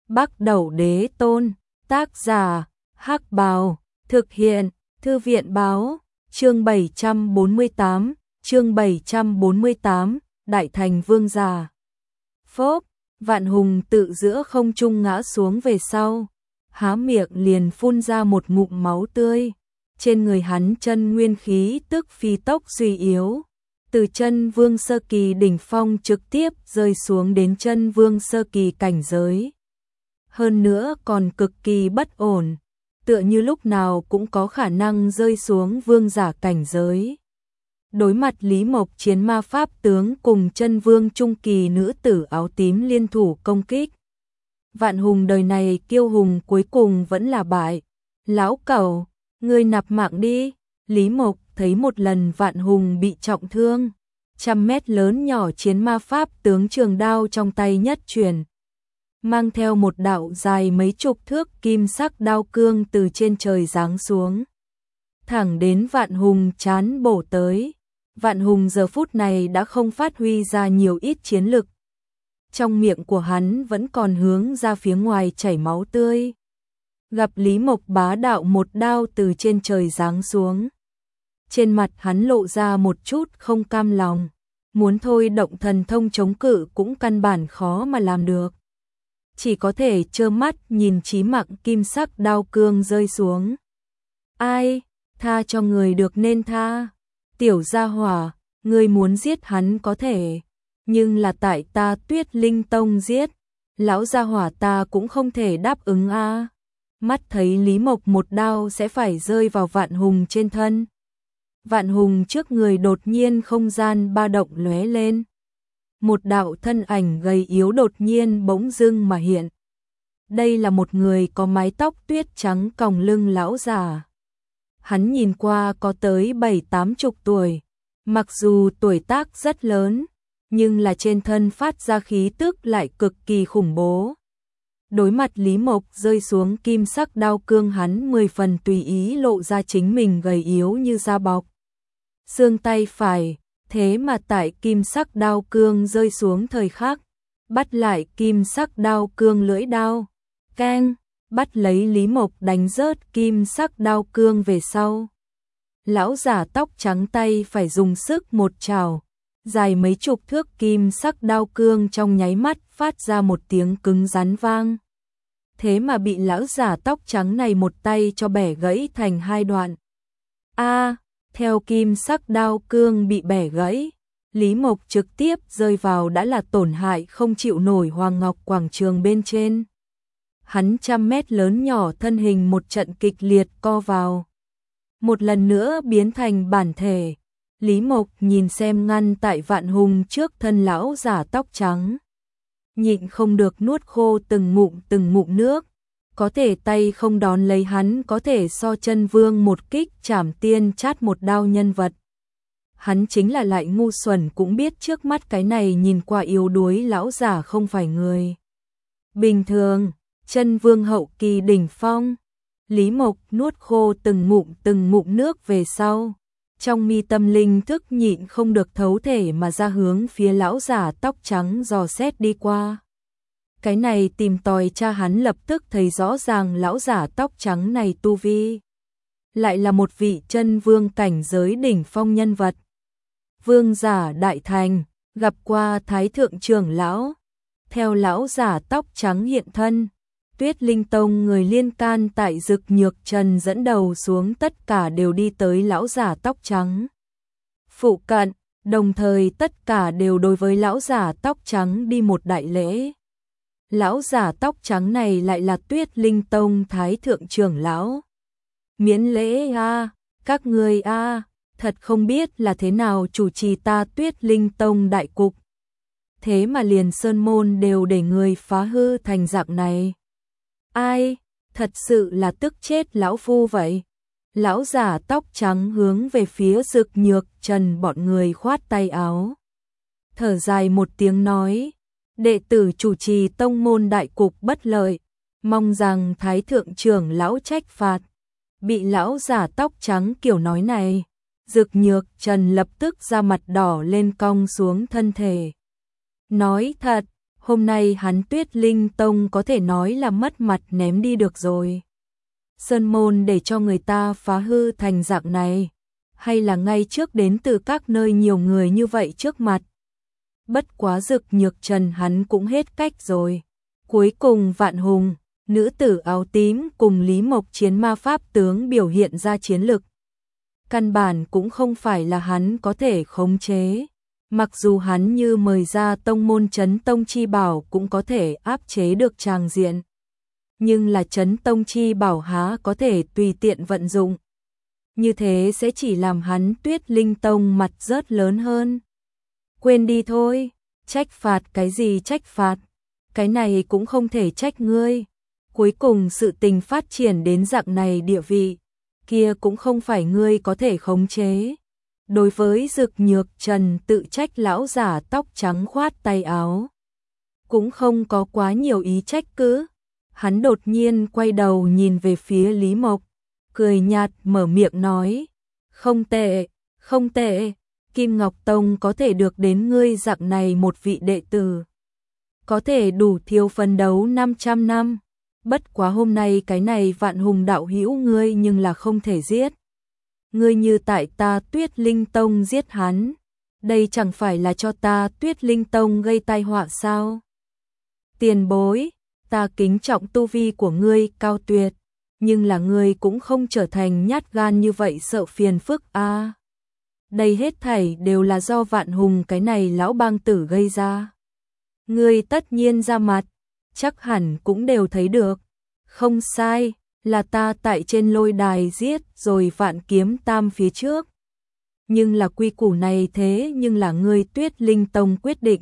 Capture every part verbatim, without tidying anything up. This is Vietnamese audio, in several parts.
Bắc Đẩu Đế Tôn, tác giả, Hắc Bào, thực hiện, Thư viện báo, chương bảy trăm bốn mươi tám, chương bảy trăm bốn mươi tám, Đại Thành Vương Giả. Phốp, Vạn Hùng tự giữa không trung ngã xuống về sau, há miệng liền phun ra một ngụm máu tươi, trên người hắn chân nguyên khí tức phi tốc suy yếu. Từ chân vương sơ kỳ đỉnh phong trực tiếp rơi xuống đến chân vương sơ kỳ cảnh giới. Hơn nữa còn cực kỳ bất ổn, tựa như lúc nào cũng có khả năng rơi xuống vương giả cảnh giới. Đối mặt Lý Mộc chiến ma pháp tướng cùng chân vương trung kỳ nữ tử áo tím liên thủ công kích. Vạn Hùng đời này kiêu hùng cuối cùng vẫn là bại. Lão cẩu, ngươi nạp mạng đi. Lý Mộc thấy một lần Vạn Hùng bị trọng thương, trăm mét lớn nhỏ chiến ma pháp tướng trường đao trong tay nhất chuyển, mang theo một đạo dài mấy chục thước kim sắc đao cương từ trên trời giáng xuống, thẳng đến Vạn Hùng chán bổ tới. Vạn Hùng giờ phút này đã không phát huy ra nhiều ít chiến lực, trong miệng của hắn vẫn còn hướng ra phía ngoài chảy máu tươi. Gặp Lý Mộc bá đạo một đao từ trên trời giáng xuống, trên mặt hắn lộ ra một chút không cam lòng, muốn thôi động thần thông chống cự cũng căn bản khó mà làm được. Chỉ có thể trơ mắt nhìn chí mạng kim sắc đao cương rơi xuống. Ai, tha cho người được nên tha. Tiểu gia hỏa, ngươi muốn giết hắn có thể, nhưng là tại ta Tuyết Linh Tông giết, lão gia hỏa ta cũng không thể đáp ứng a. Mắt thấy Lý Mộc một đao sẽ phải rơi vào Vạn Hùng trên thân. Vạn Hùng trước người đột nhiên không gian ba động lóe lên. Một đạo thân ảnh gầy yếu đột nhiên bỗng dưng mà hiện. Đây là một người có mái tóc tuyết trắng còng lưng lão già. Hắn nhìn qua có tới bảy tám chục tuổi, mặc dù tuổi tác rất lớn, nhưng là trên thân phát ra khí tức lại cực kỳ khủng bố. Đối mặt Lý Mộc rơi xuống kim sắc đao cương, hắn mười phần tùy ý lộ ra chính mình gầy yếu như da bọc. Xương tay phải, thế mà tại kim sắc đao cương rơi xuống thời khắc, bắt lại kim sắc đao cương lưỡi đao, keng, bắt lấy Lý Mộc đánh rớt kim sắc đao cương về sau. Lão giả tóc trắng tay phải dùng sức một trảo, dài mấy chục thước kim sắc đao cương trong nháy mắt phát ra một tiếng cứng rắn vang. Thế mà bị lão giả tóc trắng này một tay cho bẻ gãy thành hai đoạn. A, theo kim sắc đao cương bị bẻ gãy, Lý Mộc trực tiếp rơi vào đã là tổn hại không chịu nổi Hoàng Ngọc quảng trường bên trên. Hắn trăm mét lớn nhỏ thân hình một trận kịch liệt co vào, một lần nữa biến thành bản thể. Lý Mộc nhìn xem ngăn tại Vạn Hùng trước thân lão giả tóc trắng, nhịn không được nuốt khô từng ngụm từng ngụm nước. Có thể tay không đón lấy hắn có thể so chân vương một kích chảm tiên chát một đao nhân vật. Hắn chính là lại ngu xuẩn cũng biết trước mắt cái này nhìn qua yếu đuối lão giả không phải người bình thường. Chân vương hậu kỳ đỉnh phong. Lý Mộc nuốt khô từng ngụm từng ngụm nước về sau, trong mi tâm linh thức nhịn không được thấu thể mà ra hướng phía lão giả tóc trắng dò xét đi qua. Cái này tìm tòi cha hắn lập tức thấy rõ ràng lão giả tóc trắng này tu vi lại là một vị chân vương cảnh giới đỉnh phong nhân vật. Vương giả đại thành, gặp qua Thái thượng trưởng lão. Theo lão giả tóc trắng hiện thân, Tuyết Linh Tông người liên can tại Dực Nhược Trần dẫn đầu xuống tất cả đều đi tới lão giả tóc trắng phụ cận, đồng thời tất cả đều đối với lão giả tóc trắng đi một đại lễ. Lão giả tóc trắng này lại là Tuyết Linh Tông Thái thượng trưởng lão. Miễn lễ a, các người a, thật không biết là thế nào chủ trì ta Tuyết Linh Tông đại cục. Thế mà liền sơn môn đều để người phá hư thành dạng này. Ai, thật sự là tức chết lão phu vậy. Lão giả tóc trắng hướng về phía Dực Nhược Trần bọn người khoát tay áo, thở dài một tiếng nói, đệ tử chủ trì tông môn đại cục bất lợi, mong rằng Thái thượng trưởng lão trách phạt. Bị lão giả tóc trắng kiểu nói này, Dực Nhược Trần lập tức ra mặt đỏ lên cong xuống thân thể. Nói thật, Hôm nay hắn Tuyết Linh Tông có thể nói là mất mặt ném đi được rồi. Sơn môn để cho người ta phá hư thành dạng này, hay là ngay trước đến từ các nơi nhiều người như vậy trước mặt. Bất quá Dực Nhược Trần hắn cũng hết cách rồi. Cuối cùng Vạn Hùng, nữ tử áo tím cùng Lý Mộc chiến ma pháp tướng biểu hiện ra chiến lực. Căn bản cũng không phải là hắn có thể khống chế. Mặc dù hắn như mời ra tông môn Chấn Tông Chi Bảo cũng có thể áp chế được tràng diện. Nhưng là Chấn Tông Chi Bảo há có thể tùy tiện vận dụng. Như thế sẽ chỉ làm hắn Tuyết Linh Tông mặt rớt lớn hơn. Quên đi thôi, trách phạt cái gì trách phạt, cái này cũng không thể trách ngươi. Cuối cùng sự tình phát triển đến dạng này địa vị, kia cũng không phải ngươi có thể khống chế. Đối với Dực Nhược Trần tự trách lão giả tóc trắng khoát tay áo, cũng không có quá nhiều ý trách cứ. Hắn đột nhiên quay đầu nhìn về phía Lý Mộc, cười nhạt mở miệng nói, không tệ, không tệ, Kim Ngọc Tông có thể được đến ngươi dạng này một vị đệ tử, có thể đủ thiếu phấn đấu năm trăm năm. Bất quá hôm nay cái này Vạn Hùng đạo hữu ngươi nhưng là không thể giết. Ngươi như tại ta Tuyết Linh Tông giết hắn, đây chẳng phải là cho ta Tuyết Linh Tông gây tai họa sao? Tiền bối, ta kính trọng tu vi của ngươi cao tuyệt, nhưng là ngươi cũng không trở thành nhát gan như vậy sợ phiền phức a. À, đây hết thảy đều là do Vạn Hùng cái này lão bang tử gây ra. Ngươi tất nhiên ra mặt, chắc hẳn cũng đều thấy được. Không sai, là ta tại trên lôi đài giết rồi Vạn Kiếm Tam phía trước. Nhưng là quy củ này thế nhưng là ngươi Tuyết Linh Tông quyết định.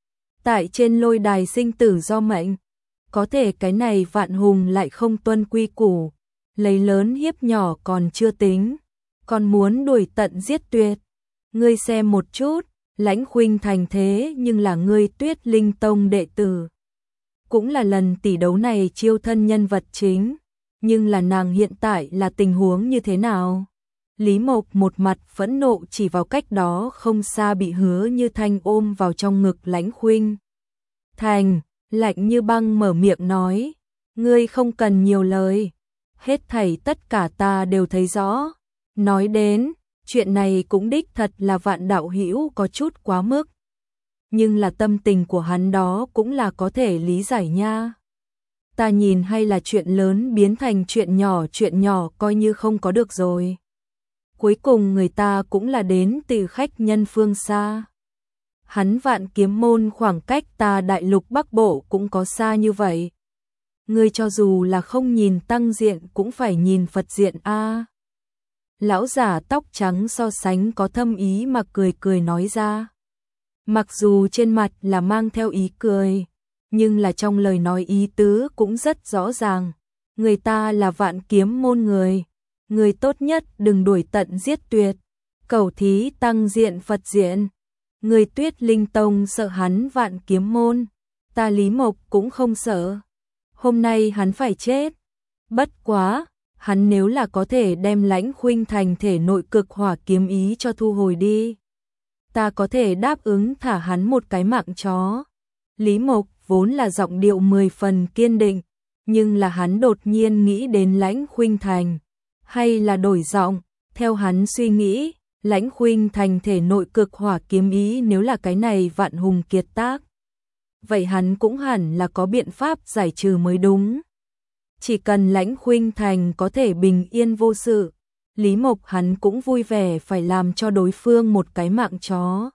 Tại trên lôi đài sinh tử do mệnh, có thể cái này Vạn Hùng lại không tuân quy củ, lấy lớn hiếp nhỏ còn chưa tính, còn muốn đuổi tận giết tuyệt. Ngươi xem một chút, Lãnh Khuynh Thành thế nhưng là ngươi Tuyết Linh Tông đệ tử, cũng là lần tỷ đấu này chiêu thân nhân vật chính, nhưng là nàng hiện tại là tình huống như thế nào? Lý Mộc một mặt phẫn nộ chỉ vào cách đó không xa bị Hứa Như Thanh ôm vào trong ngực Lãnh Khuynh Thành, lạnh như băng mở miệng nói, ngươi không cần nhiều lời, hết thảy tất cả ta đều thấy rõ. Nói đến, chuyện này cũng đích thật là Vạn đạo hữu có chút quá mức, nhưng là tâm tình của hắn đó cũng là có thể lý giải nha. Ta nhìn hay là chuyện lớn biến thành chuyện nhỏ, chuyện nhỏ coi như không có được rồi. Cuối cùng người ta cũng là đến từ khách nhân phương xa. Hắn Vạn Kiếm môn khoảng cách ta đại lục Bắc Bộ cũng có xa như vậy. Ngươi cho dù là không nhìn tăng diện cũng phải nhìn Phật diện a. Lão giả tóc trắng so sánh có thâm ý mà cười cười nói ra. Mặc dù trên mặt là mang theo ý cười, nhưng là trong lời nói ý tứ cũng rất rõ ràng. Người ta là Vạn Kiếm môn người, người tốt nhất đừng đuổi tận giết tuyệt, cầu thí tăng diện Phật diện. Người Tuyết Linh Tông sợ hắn Vạn Kiếm môn, ta Lý Mộc cũng không sợ. Hôm nay hắn phải chết. Bất quá, hắn nếu là có thể đem Lãnh Khuynh Thành thể nội cực hỏa kiếm ý cho thu hồi đi, ta có thể đáp ứng thả hắn một cái mạng chó. Lý Mộc vốn là giọng điệu mười phần kiên định, nhưng là hắn đột nhiên nghĩ đến Lãnh Khuynh Thành, hay là đổi giọng, theo hắn suy nghĩ, Lãnh Khuynh Thành thể nội cực hỏa kiếm ý nếu là cái này Vạn Hùng kiệt tác, vậy hắn cũng hẳn là có biện pháp giải trừ mới đúng. Chỉ cần Lãnh Khuynh Thành có thể bình yên vô sự, Lý Mộc hắn cũng vui vẻ phải làm cho đối phương một cái mạng chó.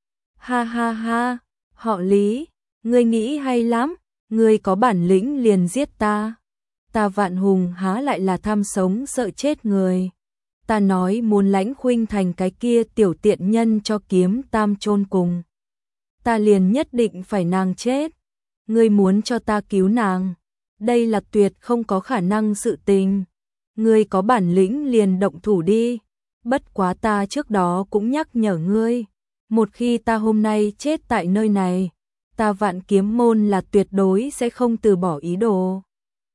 Ha ha ha, họ Lý, ngươi nghĩ hay lắm, ngươi có bản lĩnh liền giết ta. Ta Vạn Hùng há lại là tham sống sợ chết người. Ta nói muốn Lãnh Khuynh Thành cái kia tiểu tiện nhân cho kiếm tam chôn cùng, ta liền nhất định phải nàng chết. Ngươi muốn cho ta cứu nàng, đây là tuyệt không có khả năng sự tình. Ngươi có bản lĩnh liền động thủ đi. Bất quá ta trước đó cũng nhắc nhở ngươi, một khi ta hôm nay chết tại nơi này, ta Vạn Kiếm môn là tuyệt đối sẽ không từ bỏ ý đồ.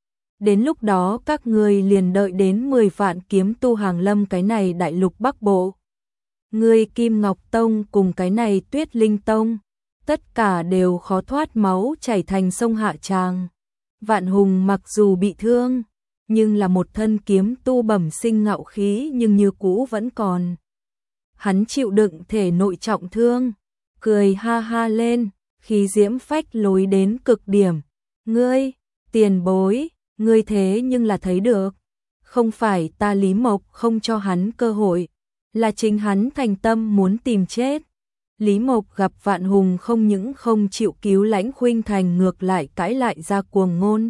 Đến lúc đó các ngươi liền đợi đến mười vạn kiếm tu hàng lâm cái này đại lục Bắc Bộ. Ngươi Kim Ngọc Tông cùng cái này Tuyết Linh Tông, tất cả đều khó thoát máu chảy thành sông Hạ Tràng. Vạn Hùng mặc dù bị thương, nhưng là một thân kiếm tu bẩm sinh ngạo khí nhưng như cũ vẫn còn. Hắn chịu đựng thể nội trọng thương, cười ha ha lên, khí diễm phách lối đến cực điểm. Ngươi, tiền bối, ngươi thế nhưng là thấy được. Không phải ta Lý Mộc không cho hắn cơ hội, là chính hắn thành tâm muốn tìm chết. Lý Mộc gặp Vạn Hùng không những không chịu cứu Lãnh Khuynh Thành, ngược lại cãi lại ra cuồng ngôn.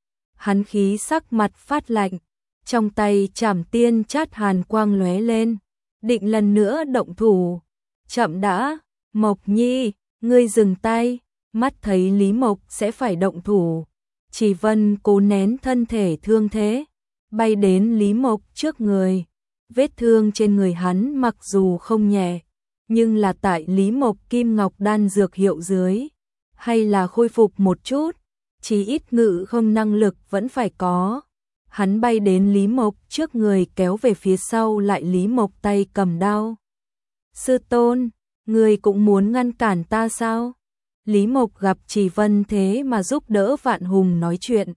Hắn khí sắc mặt phát lạnh, trong tay Trảm Tiên Chát hàn quang lóe lên, định lần nữa động thủ. Chậm đã, Mộc Nhi, ngươi dừng tay. Mắt thấy Lý Mộc sẽ phải động thủ, Chỉ Vân cố nén thân thể thương thế, bay đến Lý Mộc trước người. Vết thương trên người hắn mặc dù không nhẹ, nhưng là tại Lý Mộc Kim Ngọc đan dược hiệu dưới, hay là khôi phục một chút, chí ít ngự không năng lực vẫn phải có. Hắn bay đến Lý Mộc trước người kéo về phía sau lại Lý Mộc tay cầm đao. Sư tôn, người cũng muốn ngăn cản ta sao? Lý Mộc gặp Chỉ Vân thế mà giúp đỡ Vạn Hùng nói chuyện.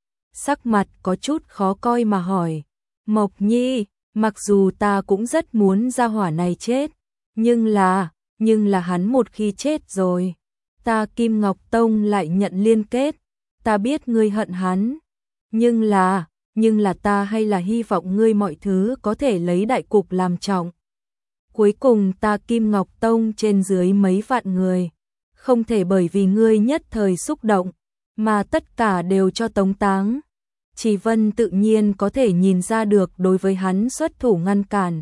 Sắc mặt có chút khó coi mà hỏi. Mộc Nhi, mặc dù ta cũng rất muốn gia hỏa này chết, nhưng là, nhưng là hắn một khi chết rồi, ta Kim Ngọc Tông lại nhận liên kết. Ta biết ngươi hận hắn, nhưng là, nhưng là ta hay là hy vọng ngươi mọi thứ có thể lấy đại cục làm trọng. Cuối cùng ta Kim Ngọc Tông trên dưới mấy vạn người, không thể bởi vì ngươi nhất thời xúc động, mà tất cả đều cho tống táng. Chỉ Vân tự nhiên có thể nhìn ra được đối với hắn xuất thủ ngăn cản.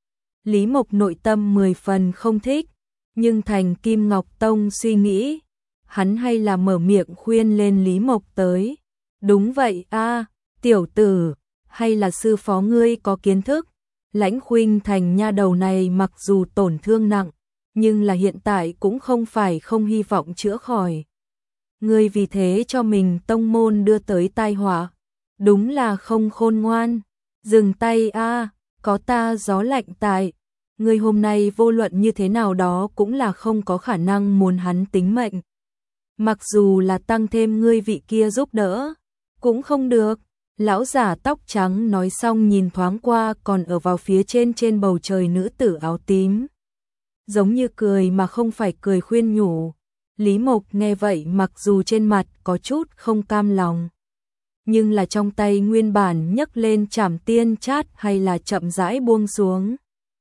Lý Mộc nội tâm mười phần không thích, nhưng thành Kim Ngọc Tông suy nghĩ, hắn hay là mở miệng khuyên lên Lý Mộc tới. Đúng vậy a, tiểu tử, hay là sư phó ngươi có kiến thức. Lãnh Khuynh Thành nha đầu này mặc dù tổn thương nặng, nhưng là hiện tại cũng không phải không hy vọng chữa khỏi. Ngươi vì thế cho mình tông môn đưa tới tai họa, đúng là không khôn ngoan. Dừng tay a, có ta gió lạnh tại, ngươi hôm nay vô luận như thế nào đó cũng là không có khả năng muốn hắn tính mệnh. Mặc dù là tăng thêm ngươi vị kia giúp đỡ, cũng không được. Lão giả tóc trắng nói xong nhìn thoáng qua còn ở vào phía trên trên bầu trời nữ tử áo tím. Giống như cười mà không phải cười khuyên nhủ. Lý Mộc nghe vậy mặc dù trên mặt có chút không cam lòng, nhưng là trong tay nguyên bản nhấc lên Trảm Tiên Chát hay là chậm rãi buông xuống.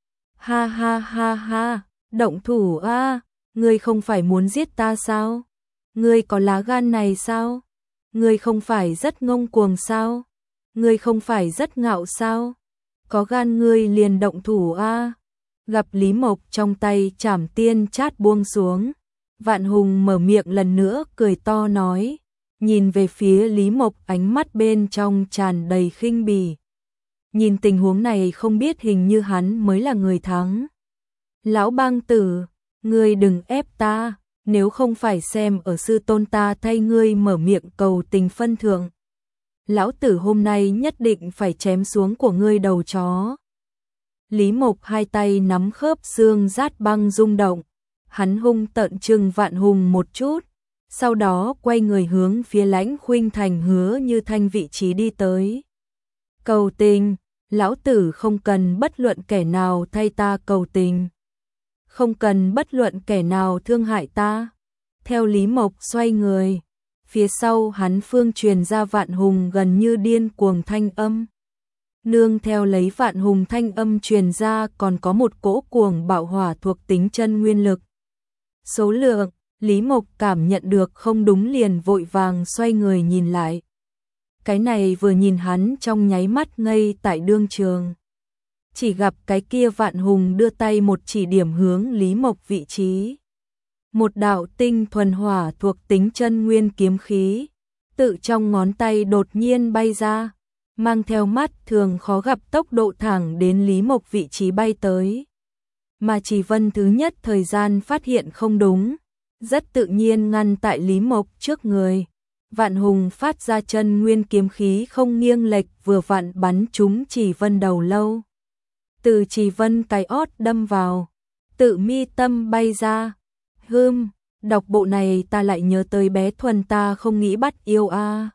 Ha ha ha ha, động thủ a, ngươi không phải muốn giết ta sao? Ngươi có lá gan này sao? Ngươi không phải rất ngông cuồng sao? Ngươi không phải rất ngạo sao? Có gan ngươi liền động thủ a. Gặp Lý Mộc trong tay Trảm Tiên Chát buông xuống, Vạn Hùng mở miệng lần nữa cười to nói, nhìn về phía Lý Mộc ánh mắt bên trong tràn đầy khinh bỉ. Nhìn tình huống này không biết hình như hắn mới là người thắng. Lão bang tử, ngươi đừng ép ta, nếu không phải xem ở sư tôn ta thay ngươi mở miệng cầu tình phân thượng, lão tử hôm nay nhất định phải chém xuống của ngươi đầu chó. Lý Mộc hai tay nắm khớp xương rát băng rung động, hắn hung tợn trừng Vạn Hùng một chút, sau đó quay người hướng phía Lãnh Khuynh Thành Hứa Như Thanh vị trí đi tới. Cầu tình, lão tử không cần bất luận kẻ nào thay ta cầu tình, không cần bất luận kẻ nào thương hại ta. Theo Lý Mộc xoay người, phía sau hắn phương truyền ra Vạn Hùng gần như điên cuồng thanh âm. Nương theo lấy Vạn Hùng thanh âm truyền ra còn có một cỗ cuồng bạo hỏa thuộc tính chân nguyên lực. Số lượng, Lý Mộc cảm nhận được không đúng liền vội vàng xoay người nhìn lại. Cái này vừa nhìn hắn trong nháy mắt ngây tại đương trường. Chỉ gặp cái kia Vạn Hùng đưa tay một chỉ điểm hướng Lý Mộc vị trí. Một đạo tinh thuần hỏa thuộc tính chân nguyên kiếm khí, tự trong ngón tay đột nhiên bay ra, mang theo mắt thường khó gặp tốc độ thẳng đến Lý Mộc vị trí bay tới. Mà Chỉ Vân thứ nhất thời gian phát hiện không đúng, rất tự nhiên ngăn tại Lý Mộc trước người. Vạn Hùng phát ra chân nguyên kiếm khí không nghiêng lệch vừa vặn bắn trúng Chỉ Vân đầu lâu. Từ Chỉ Vân cái ót đâm vào, tự mi tâm bay ra. Hưm, Đọc bộ này ta lại nhớ tới bé Thuần, ta không nghĩ bắt yêu a.